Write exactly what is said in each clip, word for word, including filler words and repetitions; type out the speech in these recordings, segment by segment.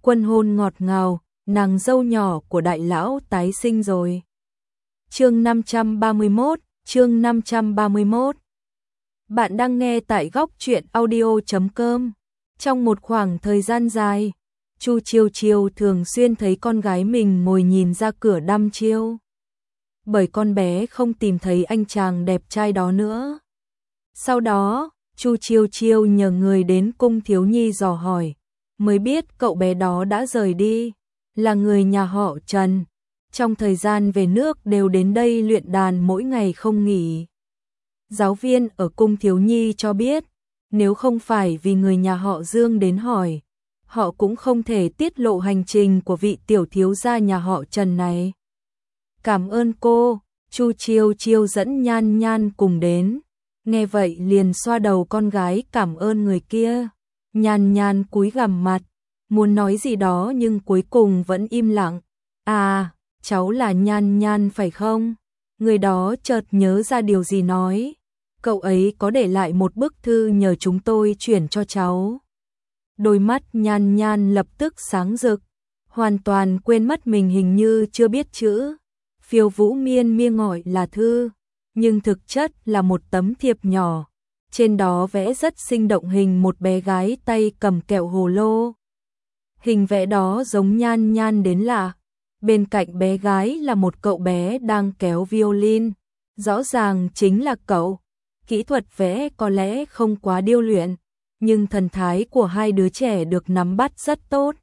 Quân hôn ngọt ngào, nàng dâu nhỏ của đại lão tái sinh rồi. Chương năm trăm ba mươi mốt, chương năm trăm ba mươi mốt. Bạn đang nghe tại góc truyện audio chấm com. Trong một khoảng thời gian dài, Chu Chiêu Chiêu thường xuyên thấy con gái mình ngồi nhìn ra cửa đăm chiêu. Bởi con bé không tìm thấy anh chàng đẹp trai đó nữa. Sau đó, Chu Chiêu Chiêu nhờ người đến cung thiếu nhi dò hỏi, mới biết cậu bé đó đã rời đi, là người nhà họ Trần. Trong thời gian về nước đều đến đây luyện đàn mỗi ngày không nghỉ. Giáo viên ở cung thiếu nhi cho biết, nếu không phải vì người nhà họ Dương đến hỏi, họ cũng không thể tiết lộ hành trình của vị tiểu thiếu gia nhà họ Trần này. Cảm ơn cô, Chu Chiêu Chiêu dẫn Nhan Nhan cùng đến. Nghe vậy liền xoa đầu con gái cảm ơn người kia. Nhan Nhan cúi gằm mặt, muốn nói gì đó nhưng cuối cùng vẫn im lặng. À, cháu là Nhan Nhan phải không? Người đó chợt nhớ ra điều gì nói. Cậu ấy có để lại một bức thư nhờ chúng tôi chuyển cho cháu. Đôi mắt Nhan Nhan lập tức sáng rực, hoàn toàn quên mất mình hình như chưa biết chữ. Phiêu Vũ Miên Miên gọi là thư, nhưng thực chất là một tấm thiệp nhỏ. Trên đó vẽ rất sinh động hình một bé gái tay cầm kẹo hồ lô. Hình vẽ đó giống Nhan Nhan đến lạ. Bên cạnh bé gái là một cậu bé đang kéo violin. Rõ ràng chính là cậu. Kỹ thuật vẽ có lẽ không quá điêu luyện, nhưng thần thái của hai đứa trẻ được nắm bắt rất tốt.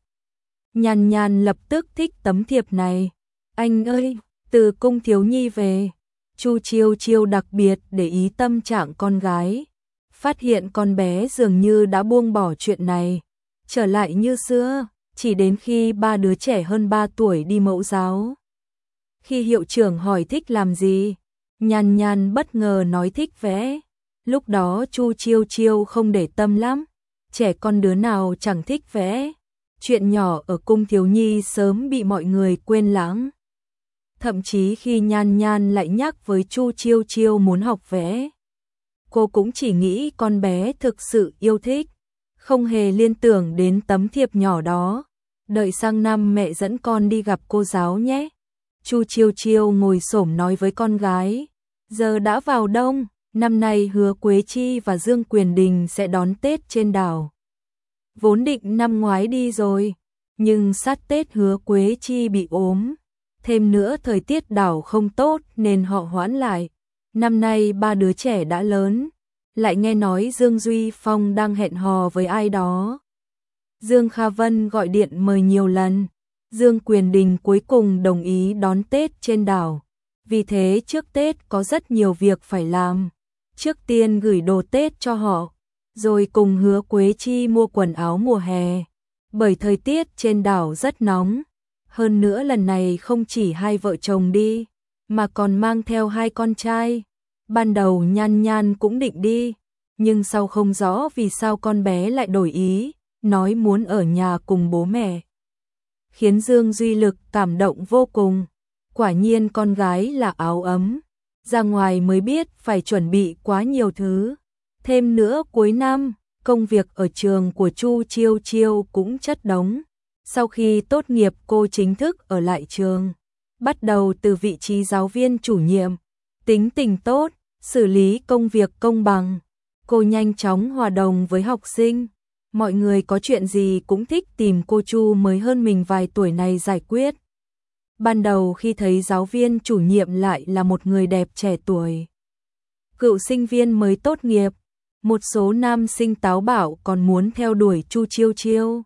Nhan Nhan lập tức thích tấm thiệp này. Anh ơi, từ cung thiếu nhi về, Chu Chiêu Chiêu đặc biệt để ý tâm trạng con gái. Phát hiện con bé dường như đã buông bỏ chuyện này, trở lại như xưa, chỉ đến khi ba đứa trẻ hơn ba tuổi đi mẫu giáo. Khi hiệu trưởng hỏi thích làm gì, Nhan Nhan bất ngờ nói thích vẽ. Lúc đó Chu Chiêu Chiêu không để tâm lắm, trẻ con đứa nào chẳng thích vẽ. Chuyện nhỏ ở cung thiếu nhi sớm bị mọi người quên lãng. Thậm chí khi Nhan Nhan lại nhắc với Chu Chiêu Chiêu muốn học vẽ, cô cũng chỉ nghĩ con bé thực sự yêu thích, không hề liên tưởng đến tấm thiệp nhỏ đó. Đợi sang năm mẹ dẫn con đi gặp cô giáo nhé. Chu Chiêu Chiêu ngồi xổm nói với con gái. Giờ đã vào đông, năm nay Hứa Quế Chi và Dương Quyền Đình sẽ đón Tết trên đảo. Vốn định năm ngoái đi rồi, nhưng sát Tết Hứa Quế Chi bị ốm. Thêm nữa thời tiết đảo không tốt nên họ hoãn lại. Năm nay ba đứa trẻ đã lớn, lại nghe nói Dương Duy Phong đang hẹn hò với ai đó. Dương Kha Vân gọi điện mời nhiều lần, Dương Quyền Đình cuối cùng đồng ý đón Tết trên đảo. Vì thế trước Tết có rất nhiều việc phải làm. Trước tiên gửi đồ Tết cho họ, rồi cùng Hứa Quế Chi mua quần áo mùa hè. Bởi thời tiết trên đảo rất nóng. Hơn nữa lần này không chỉ hai vợ chồng đi, mà còn mang theo hai con trai. Ban đầu Nhan Nhan cũng định đi, nhưng sau không rõ vì sao con bé lại đổi ý, nói muốn ở nhà cùng bố mẹ. Khiến Dương Duy Lực cảm động vô cùng. Quả nhiên con gái là áo ấm, ra ngoài mới biết phải chuẩn bị quá nhiều thứ. Thêm nữa cuối năm, công việc ở trường của Chu Chiêu Chiêu cũng chất đống. Sau khi tốt nghiệp cô chính thức ở lại trường, bắt đầu từ vị trí giáo viên chủ nhiệm. Tính tình tốt, xử lý công việc công bằng. Cô nhanh chóng hòa đồng với học sinh. Mọi người có chuyện gì cũng thích tìm cô Chu mới hơn mình vài tuổi này giải quyết. Ban đầu khi thấy giáo viên chủ nhiệm lại là một người đẹp trẻ tuổi, cựu sinh viên mới tốt nghiệp, một số nam sinh táo bạo còn muốn theo đuổi Chu Chiêu Chiêu.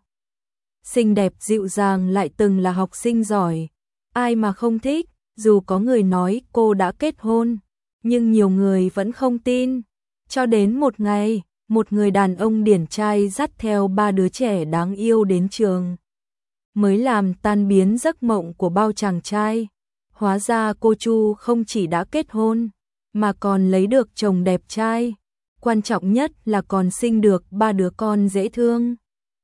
Xinh đẹp dịu dàng lại từng là học sinh giỏi, ai mà không thích. Dù có người nói cô đã kết hôn, nhưng nhiều người vẫn không tin. Cho đến một ngày, một người đàn ông điển trai dắt theo ba đứa trẻ đáng yêu đến trường, mới làm tan biến giấc mộng của bao chàng trai. Hóa ra cô Chu không chỉ đã kết hôn, mà còn lấy được chồng đẹp trai. Quan trọng nhất là còn sinh được ba đứa con dễ thương.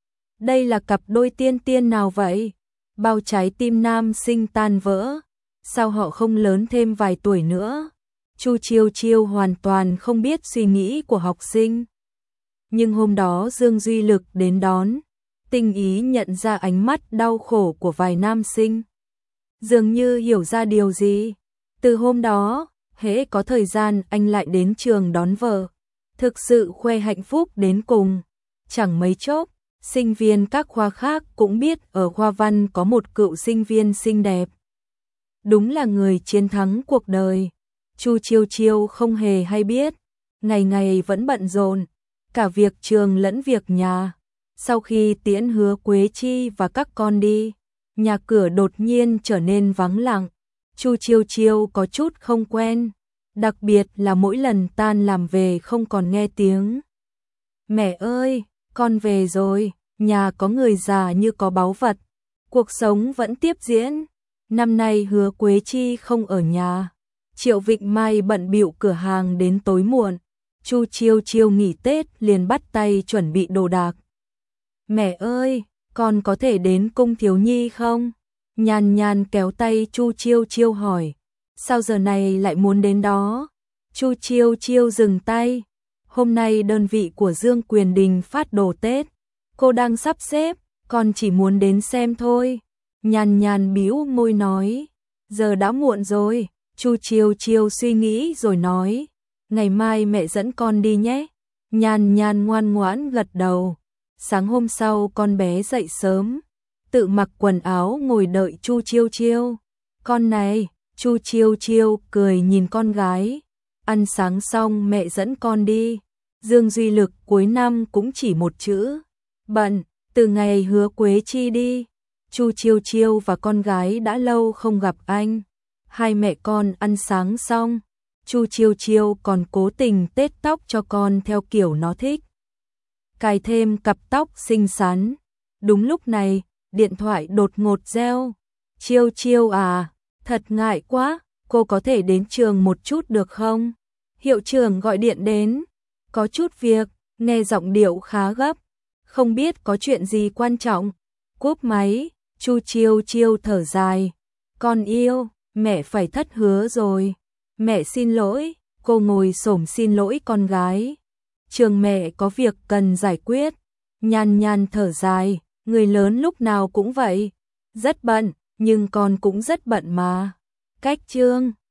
Đây là cặp đôi tiên tiên nào vậy? Bao trái tim nam sinh tan vỡ. Sao họ không lớn thêm vài tuổi nữa? Chu Chiêu Chiêu hoàn toàn không biết suy nghĩ của học sinh. Nhưng hôm đó Dương Duy Lực đến đón. Tinh ý nhận ra ánh mắt đau khổ của vài nam sinh. Dường như hiểu ra điều gì. Từ hôm đó, hễ có thời gian anh lại đến trường đón vợ. Thực sự khoe hạnh phúc đến cùng. Chẳng mấy chốc, sinh viên các khoa khác cũng biết ở khoa văn có một cựu sinh viên xinh đẹp. Đúng là người chiến thắng cuộc đời. Chu Chiêu Chiêu không hề hay biết, ngày ngày vẫn bận rộn, cả việc trường lẫn việc nhà. Sau khi tiễn Hứa Quế Chi và các con đi, nhà cửa đột nhiên trở nên vắng lặng. Chu Chiêu Chiêu có chút không quen, đặc biệt là mỗi lần tan làm về không còn nghe tiếng. Mẹ ơi, con về rồi, nhà có người già như có báu vật, cuộc sống vẫn tiếp diễn. Năm nay Hứa Quế Chi không ở nhà, Triệu Vịnh Mai bận bịu cửa hàng đến tối muộn. Chu Chiêu Chiêu nghỉ Tết liền bắt tay chuẩn bị đồ đạc. Mẹ ơi, con có thể đến cung thiếu nhi không? Nhàn Nhàn kéo tay Chu Chiêu Chiêu hỏi. Sao giờ này lại muốn đến đó? Chu Chiêu Chiêu dừng tay. Hôm nay đơn vị của Dương Quyền Đình phát đồ Tết. Cô đang sắp xếp, con chỉ muốn đến xem thôi. Nhàn Nhàn bĩu môi nói. Giờ đã muộn rồi. Chu Chiêu Chiêu suy nghĩ rồi nói. Ngày mai mẹ dẫn con đi nhé. Nhàn Nhàn ngoan ngoãn gật đầu. Sáng hôm sau con bé dậy sớm, tự mặc quần áo ngồi đợi Chu Chiêu Chiêu. Con này, Chu Chiêu Chiêu cười nhìn con gái. Ăn sáng xong mẹ dẫn con đi. Dương Duy Lực cuối năm cũng chỉ một chữ. Bận, từ ngày Hứa Quế Chi đi. Chu Chiêu Chiêu và con gái đã lâu không gặp anh. Hai mẹ con ăn sáng xong, Chu Chiêu Chiêu còn cố tình tết tóc cho con theo kiểu nó thích. Cài thêm cặp tóc xinh xắn. Đúng lúc này, điện thoại đột ngột reo. Chiêu Chiêu à, thật ngại quá, cô có thể đến trường một chút được không? Hiệu trưởng gọi điện đến. Có chút việc, nghe giọng điệu khá gấp. Không biết có chuyện gì quan trọng. Cúp máy, Chu Chiêu Chiêu thở dài. Con yêu, mẹ phải thất hứa rồi. Mẹ xin lỗi, cô ngồi xổm xin lỗi con gái. Trường mẹ có việc cần giải quyết. Nhàn Nhàn thở dài, người lớn lúc nào cũng vậy. Rất bận, nhưng con cũng rất bận mà. Cách chương